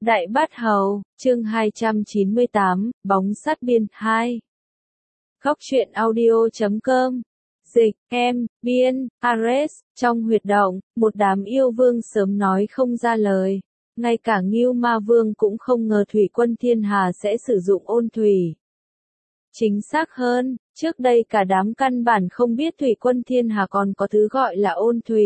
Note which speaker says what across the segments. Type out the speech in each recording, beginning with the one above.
Speaker 1: Đại Bát Hầu, chương 298, Bóng sát biên 2. Góc truyện audio.com. Dịch, em, biên, Ares, trong huyệt động, một đám yêu vương sớm nói không ra lời. Ngay cả Ngưu Ma Vương cũng không ngờ thủy quân thiên hà sẽ sử dụng ôn thủy. Chính xác hơn, trước đây cả đám căn bản không biết thủy quân thiên hà còn có thứ gọi là ôn thủy.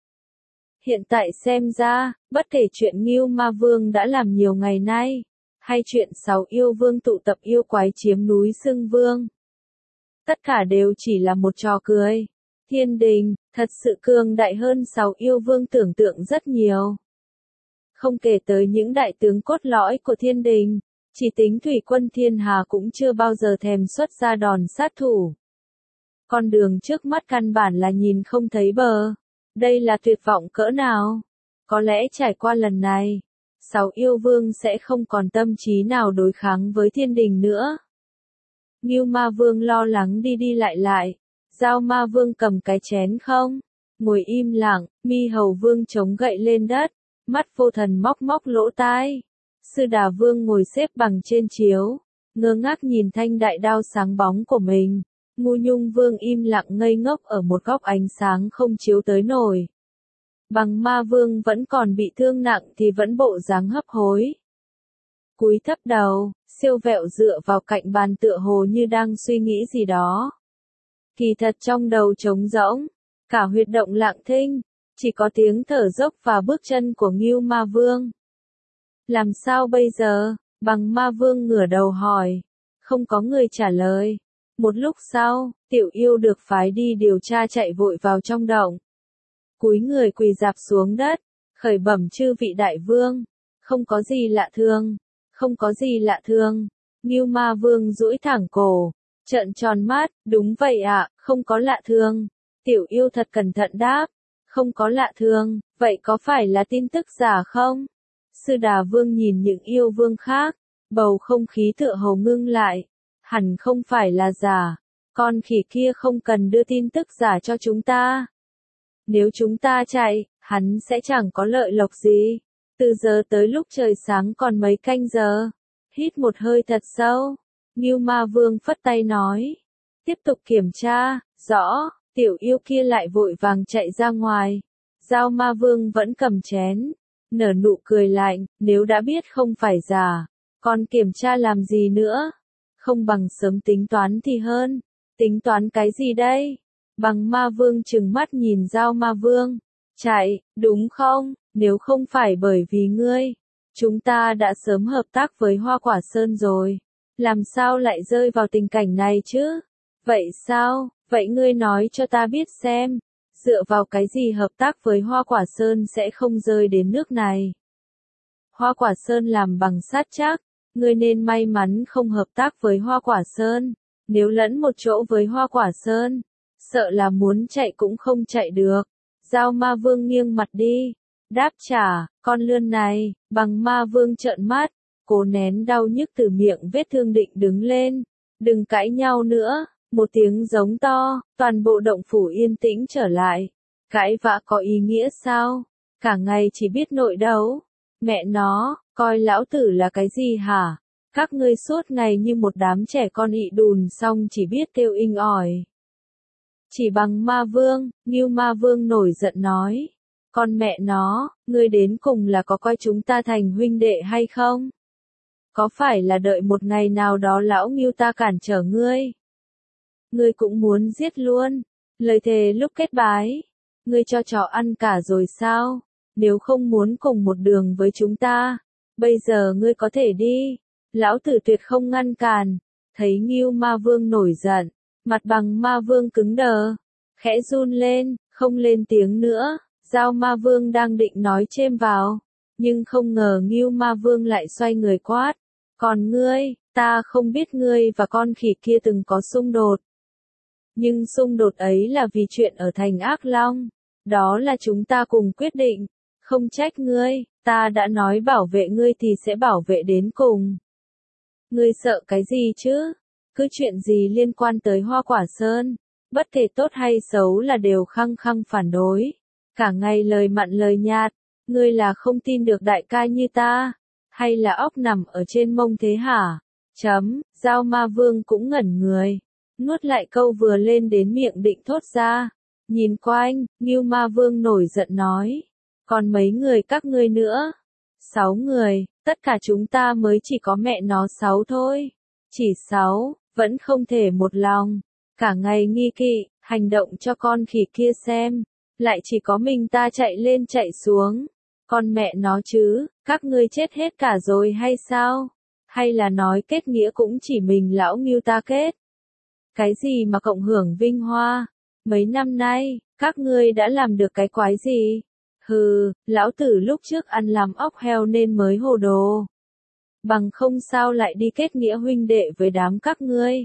Speaker 1: Hiện tại xem ra, bất kể chuyện Ngưu Ma Vương đã làm nhiều ngày nay, hay chuyện 6 yêu vương tụ tập yêu quái chiếm núi Sưng Vương, tất cả đều chỉ là một trò cười. Thiên đình, thật sự cường đại hơn 6 yêu vương tưởng tượng rất nhiều. Không kể tới những đại tướng cốt lõi của thiên đình, chỉ tính thủy quân thiên hà cũng chưa bao giờ thèm xuất ra đòn sát thủ. Con đường trước mắt căn bản là nhìn không thấy bờ. Đây là tuyệt vọng cỡ nào? Có lẽ trải qua lần này, 6 yêu vương sẽ không còn tâm trí nào đối kháng với thiên đình nữa. Ngưu Ma Vương lo lắng đi đi lại. Giao Ma Vương cầm cái chén không? Ngồi im lặng, Mi Hầu Vương chống gậy lên đất, mắt vô thần móc lỗ tai. Sư Đà Vương ngồi xếp bằng trên chiếu, ngơ ngác nhìn thanh đại đao sáng bóng của mình. Ngu Nhung Vương im lặng ngây ngốc ở một góc ánh sáng không chiếu tới nổi. Bằng Ma Vương vẫn còn bị thương nặng thì vẫn bộ dáng hấp hối. Cúi thấp đầu, siêu vẹo dựa vào cạnh bàn tựa hồ như đang suy nghĩ gì đó. Kỳ thật trong đầu trống rỗng, cả huyệt động lặng thinh, chỉ có tiếng thở dốc và bước chân của Ngưu Ma Vương. Làm sao bây giờ? Bằng Ma Vương ngửa đầu hỏi. Không có người trả lời. Một lúc sau, tiểu yêu được phái đi điều tra chạy vội vào trong động. Cúi người quỳ rạp xuống đất, khởi bẩm chư vị đại vương. Không có gì lạ thường, không có gì lạ thường. Ngưu Ma Vương duỗi thẳng cổ, trợn tròn mắt, đúng vậy ạ, không có lạ thường. Tiểu yêu thật cẩn thận đáp, không có lạ thường, vậy có phải là tin tức giả không? Sư Đà Vương nhìn những yêu vương khác, bầu không khí tựa hồ ngưng lại. Hẳn không phải là giả, con khỉ kia không cần đưa tin tức giả cho chúng ta. Nếu chúng ta chạy, hắn sẽ chẳng có lợi lộc gì. Từ giờ tới lúc trời sáng còn mấy canh giờ. Hít một hơi thật sâu, Ngưu Ma Vương phất tay nói. Tiếp tục kiểm tra, rõ, tiểu yêu kia lại vội vàng chạy ra ngoài. Giao Ma Vương vẫn cầm chén, nở nụ cười lạnh, nếu đã biết không phải giả, còn kiểm tra làm gì nữa? Không bằng sớm tính toán thì hơn. Tính toán cái gì đây? Bằng Ma Vương trừng mắt nhìn Giao Ma Vương. Chạy, đúng không? Nếu không phải bởi vì ngươi, chúng ta đã sớm hợp tác với Hoa Quả Sơn rồi. Làm sao lại rơi vào tình cảnh này chứ? Vậy sao? Vậy ngươi nói cho ta biết xem. Dựa vào cái gì hợp tác với Hoa Quả Sơn sẽ không rơi đến nước này? Hoa Quả Sơn làm bằng sắt chắc. Ngươi nên may mắn không hợp tác với Hoa Quả Sơn. Nếu lẫn một chỗ với Hoa Quả Sơn, sợ là muốn chạy cũng không chạy được. Giao Ma Vương nghiêng mặt đi. Đáp trả, con lươn này. Bằng Ma Vương trợn mắt, cố nén đau nhức từ miệng vết thương định đứng lên. Đừng cãi nhau nữa. Một tiếng giống to, toàn bộ động phủ yên tĩnh trở lại. Cãi vã có ý nghĩa sao? Cả ngày chỉ biết nội đấu. Mẹ nó, coi lão tử là cái gì hả? Các ngươi suốt ngày như một đám trẻ con ị đùn xong chỉ biết kêu inh ỏi. Chỉ bằng Ma Vương, Ngưu Ma Vương nổi giận nói. Con mẹ nó, ngươi đến cùng là có coi chúng ta thành huynh đệ hay không? Có phải là đợi một ngày nào đó lão Ngưu ta cản trở ngươi? Ngươi cũng muốn giết luôn. Lời thề lúc kết bái. Ngươi cho chó ăn cả rồi sao? Nếu không muốn cùng một đường với chúng ta, bây giờ ngươi có thể đi. Lão tử tuyệt không ngăn cản. Thấy Ngưu Ma Vương nổi giận, mặt bằng Ma Vương cứng đờ, khẽ run lên, không lên tiếng nữa. Giao Ma Vương đang định nói chêm vào, nhưng không ngờ Ngưu Ma Vương lại xoay người quát. Còn ngươi, ta không biết ngươi và con khỉ kia từng có xung đột. Nhưng xung đột ấy là vì chuyện ở thành Ác Long. Đó là chúng ta cùng quyết định. Không trách ngươi, ta đã nói bảo vệ ngươi thì sẽ bảo vệ đến cùng. Ngươi sợ cái gì chứ? Cứ chuyện gì liên quan tới Hoa Quả Sơn, bất kể tốt hay xấu là đều khăng khăng phản đối. Cả ngày lời mặn lời nhạt, ngươi là không tin được đại ca như ta, Hay là óc nằm ở trên mông thế hả? Giao Ma Vương cũng ngẩn người. Nuốt lại câu vừa lên đến miệng định thốt ra. Nhìn quanh, Ngưu Ma Vương nổi giận nói. Còn mấy người các ngươi nữa? 6 người, tất cả chúng ta mới chỉ có mẹ nó 6 thôi. Chỉ 6, vẫn không thể một lòng. Cả ngày nghi kỵ, hành động cho con khỉ kia xem. Lại chỉ có mình ta chạy lên chạy xuống. Con mẹ nó chứ, các ngươi chết hết cả rồi hay sao? Hay là nói kết nghĩa cũng chỉ mình lão Ngưu ta kết? Cái gì mà cộng hưởng vinh hoa? Mấy năm nay, các ngươi đã làm được cái quái gì? Hừ, lão tử lúc trước ăn làm óc heo nên mới hồ đồ. Bằng không sao lại đi kết nghĩa huynh đệ với đám các ngươi.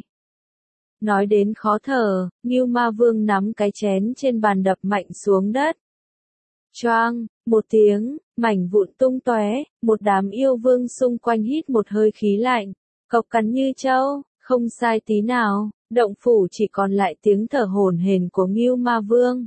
Speaker 1: Nói đến khó thở, Ngưu Ma Vương nắm cái chén trên bàn đập mạnh xuống đất. Choang, một tiếng, mảnh vụn tung tóe, một đám yêu vương xung quanh hít một hơi khí lạnh, cộc cắn như trâu, không sai tí nào, động phủ chỉ còn lại tiếng thở hổn hển của Ngưu Ma Vương.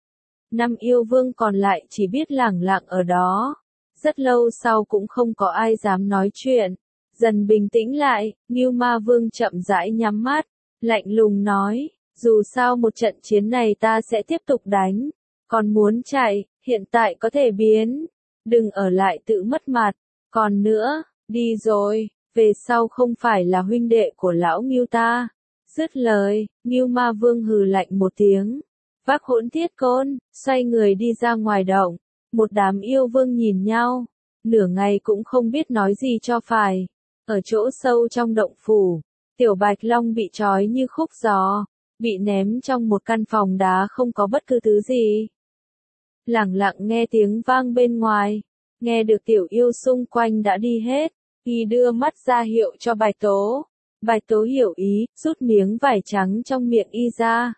Speaker 1: 5 yêu vương còn lại chỉ biết lẳng lặng ở đó. Rất lâu sau cũng không có ai dám nói chuyện. Dần bình tĩnh lại, Ngưu Ma Vương chậm rãi nhắm mắt, lạnh lùng nói, dù sao một trận chiến này ta sẽ tiếp tục đánh. Còn muốn chạy, hiện tại có thể biến. Đừng ở lại tự mất mặt. Còn nữa, đi rồi, về sau không phải là huynh đệ của lão Ngưu ta. Dứt lời, Ngưu Ma Vương hừ lạnh một tiếng. Vác hỗn thiết côn, xoay người đi ra ngoài động. Một đám yêu vương nhìn nhau. Nửa ngày cũng không biết nói gì cho phải. Ở chỗ sâu trong động phủ, Tiểu Bạch Long bị trói như khúc gió. Bị ném trong một căn phòng đá không có bất cứ thứ gì. Lẳng lặng nghe tiếng vang bên ngoài. Nghe được tiểu yêu xung quanh đã đi hết. Y đưa mắt ra hiệu cho Bạch Tố. Bạch Tố hiểu ý, rút miếng vải trắng trong miệng y ra.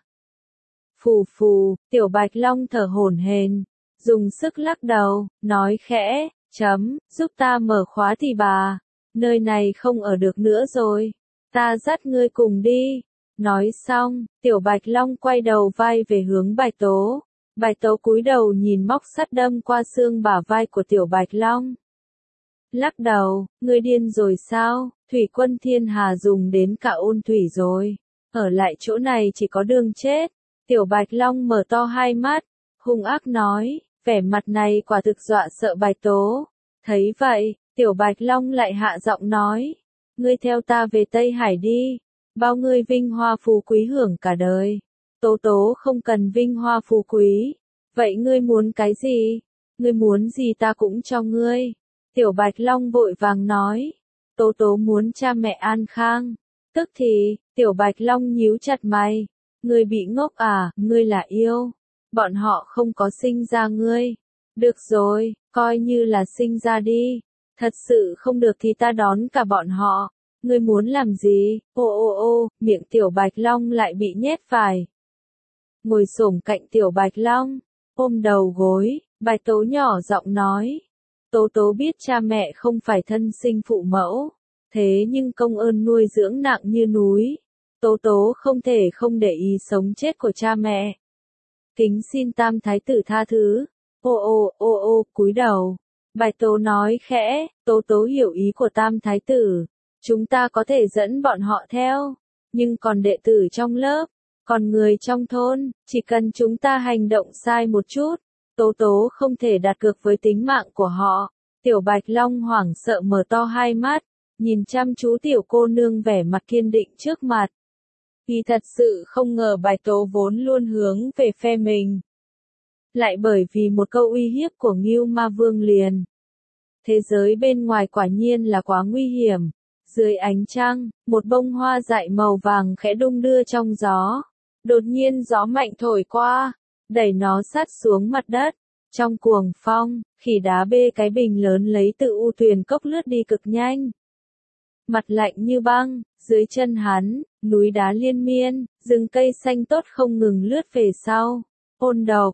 Speaker 1: Phù phù, Tiểu Bạch Long thở hổn hển, dùng sức lắc đầu, nói khẽ, giúp ta mở khóa thì bà, nơi này không ở được nữa rồi, ta dắt ngươi cùng đi. Nói xong, Tiểu Bạch Long quay đầu vai về hướng Bạch Tố. Bạch Tố cúi đầu nhìn móc sắt đâm qua xương bả vai của Tiểu Bạch Long. Lắc đầu, ngươi điên rồi sao? Thủy quân thiên hà dùng đến cả ôn thủy rồi. Ở lại chỗ này chỉ có đường chết. Tiểu Bạch Long mở to hai mắt, hung ác nói, vẻ mặt này quả thực dọa sợ Bạch Tố. Thấy vậy, Tiểu Bạch Long lại hạ giọng nói, ngươi theo ta về Tây Hải đi, bao ngươi vinh hoa phú quý hưởng cả đời. Tố Tố không cần vinh hoa phú quý, vậy ngươi muốn cái gì? Ngươi muốn gì ta cũng cho ngươi. Tiểu Bạch Long vội vàng nói, Tố Tố muốn cha mẹ an khang. Tức thì, Tiểu Bạch Long nhíu chặt mày. Ngươi bị ngốc à, ngươi là yêu. Bọn họ không có sinh ra ngươi. Được rồi, coi như là sinh ra đi. Thật sự không được thì ta đón cả bọn họ. Ngươi muốn làm gì? Ô, miệng Tiểu Bạch Long lại bị nhét phải. Ngồi xổm cạnh Tiểu Bạch Long, ôm đầu gối, Bạch Tố nhỏ giọng nói. Tố Tố biết cha mẹ không phải thân sinh phụ mẫu. Thế nhưng công ơn nuôi dưỡng nặng như núi. Tố Tố không thể không để ý sống chết của cha mẹ. Kính xin Tam Thái tử tha thứ. Ô, cúi đầu. Bạch Tố nói khẽ, Tố Tố hiểu ý của Tam Thái tử. Chúng ta có thể dẫn bọn họ theo. Nhưng còn đệ tử trong lớp, còn người trong thôn, chỉ cần chúng ta hành động sai một chút, Tố Tố không thể đặt cược với tính mạng của họ. Tiểu Bạch Long hoảng sợ mở to hai mắt, nhìn chăm chú tiểu cô nương vẻ mặt kiên định trước mặt. Y thật sự không ngờ Bạch Tố vốn luôn hướng về phe mình. Lại bởi vì một câu uy hiếp của Ngưu Ma Vương liền. Thế giới bên ngoài quả nhiên là quá nguy hiểm. Dưới ánh trăng, một bông hoa dại màu vàng khẽ đung đưa trong gió. Đột nhiên gió mạnh thổi qua, đẩy nó sát xuống mặt đất. Trong cuồng phong, khỉ đá bê cái bình lớn lấy từ u thuyền cốc lướt đi cực nhanh. Mặt lạnh như băng, dưới chân hắn, núi đá liên miên, rừng cây xanh tốt không ngừng lướt về sau. Ôn độc,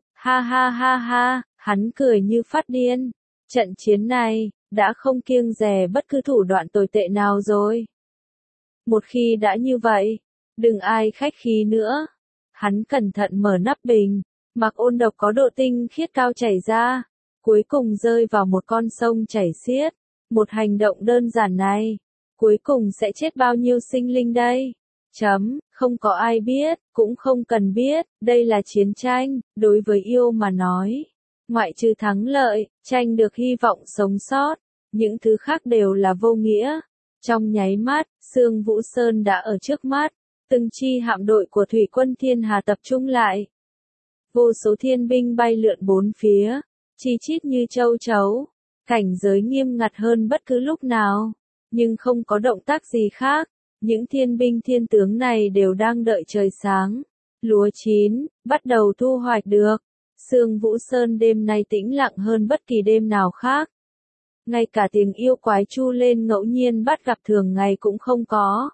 Speaker 1: ha, hắn cười như phát điên. Trận chiến này, đã không kiêng dè bất cứ thủ đoạn tồi tệ nào rồi. Một khi đã như vậy, đừng ai khách khí nữa. Hắn cẩn thận mở nắp bình, mặc ôn độc có độ tinh khiết cao chảy ra, cuối cùng rơi vào một con sông chảy xiết. Một hành động đơn giản này, cuối cùng sẽ chết bao nhiêu sinh linh đây? Không có ai biết, cũng không cần biết, đây là chiến tranh, đối với yêu mà nói. Ngoại trừ thắng lợi, tranh được hy vọng sống sót, những thứ khác đều là vô nghĩa. Trong nháy mắt, Sương Vũ Sơn đã ở trước mắt, từng chi hạm đội của thủy quân thiên hà tập trung lại. Vô số thiên binh bay lượn bốn phía, chi chít như châu chấu, cảnh giới nghiêm ngặt hơn bất cứ lúc nào, nhưng không có động tác gì khác. Những thiên binh thiên tướng này đều đang đợi trời sáng, lúa chín, bắt đầu thu hoạch được. Sương Vũ Sơn đêm nay tĩnh lặng hơn bất kỳ đêm nào khác. Ngay cả tiếng yêu quái chu lên ngẫu nhiên bắt gặp thường ngày cũng không có.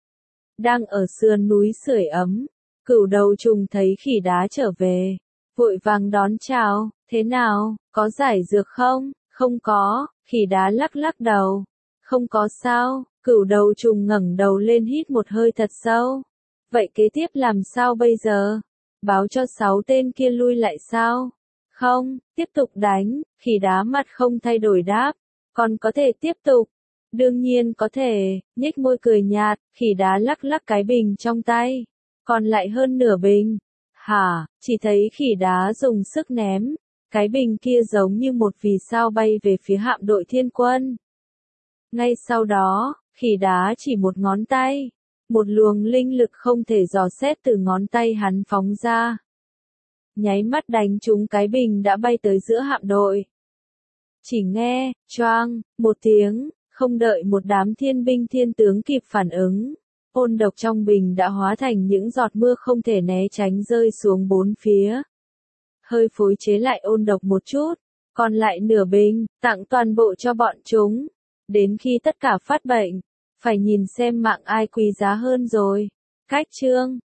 Speaker 1: Đang ở sườn núi sưởi ấm, Cửu Đầu Trùng thấy khỉ đá trở về, vội vàng đón chào, thế nào, có giải dược không? Không có, khỉ đá lắc lắc đầu. Không có sao, Cửu Đầu Trùng ngẩng đầu lên hít một hơi thật sâu. Vậy kế tiếp làm sao bây giờ? Báo cho 6 tên kia lui lại sao? Không, tiếp tục đánh, khỉ đá mặt không thay đổi đáp. Còn có thể tiếp tục. Đương nhiên có thể, nhếch môi cười nhạt, khỉ đá lắc lắc cái bình trong tay. Còn lại hơn nửa bình. Hả, chỉ thấy khỉ đá dùng sức ném. Cái bình kia giống như một vì sao bay về phía hạm đội thiên quân. Ngay sau đó, khỉ đá chỉ một ngón tay. Một luồng linh lực không thể dò xét từ ngón tay hắn phóng ra. Nháy mắt đánh trúng cái bình đã bay tới giữa hạm đội. Chỉ nghe, choang, một tiếng, không đợi một đám thiên binh thiên tướng kịp phản ứng. Ôn độc trong bình đã hóa thành những giọt mưa không thể né tránh rơi xuống bốn phía. Hơi phối chế lại ôn độc một chút, còn lại nửa bình, tặng toàn bộ cho bọn chúng. Đến khi tất cả phát bệnh, phải nhìn xem mạng ai quý giá hơn rồi. Cách chương